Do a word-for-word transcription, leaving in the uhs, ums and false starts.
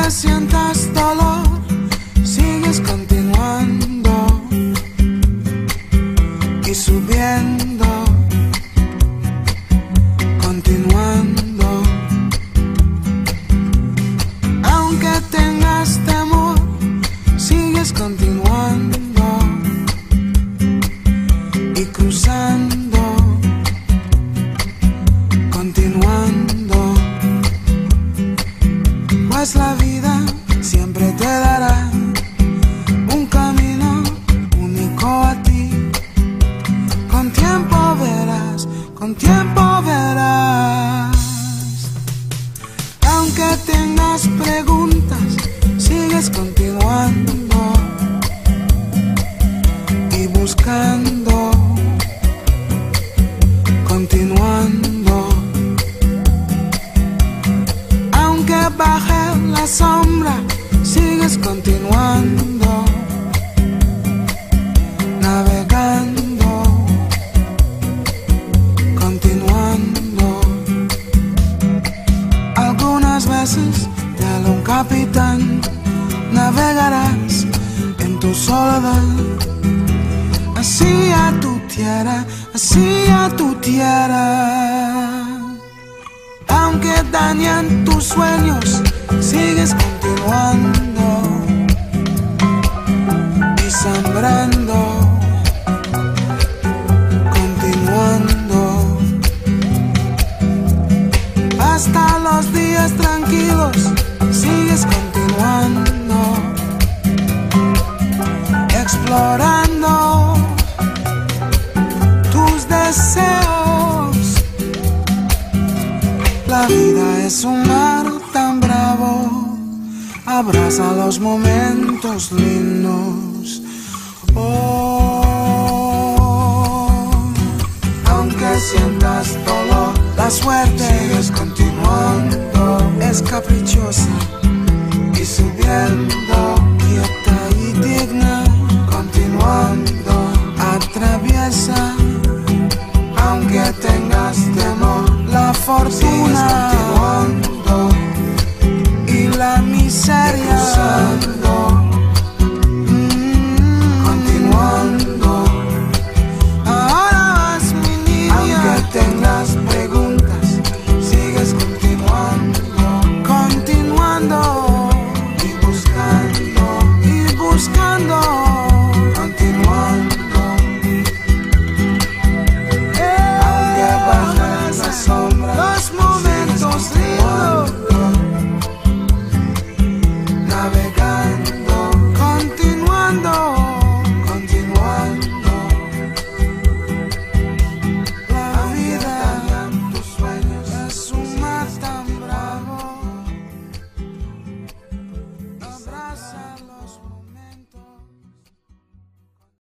Aunque sientas dolor, sigues continuando y subiendo, continuando. Aunque tengas temor, sigues continuando y cruzando, continuando. Pues la vida siempre te dará un camino único a ti. Con tiempo verás, con tiempo verás. Aunque tengas preguntas, sigues continuando y buscando, continuando. Aunque baje la sombra, sigues continuando, navegando, continuando. Algunas veces te habla un capitán, navegarás en tu soledad, hacia tu tierra, hacia tu tierra. Aunque dañan tus sueños, sigues continuando y sembrando, continuando. Hasta los días tranquilos, sigues continuando, explorando tus deseos. La vida es un mar tan bravo, abraza los momentos lindos. Oh, aunque sientas dolor, la suerte sigues continuando, es caprichosa y subiendo, quieta y digna, continuando, atraviesa. Aunque tengas temor, la fortuna y la miseria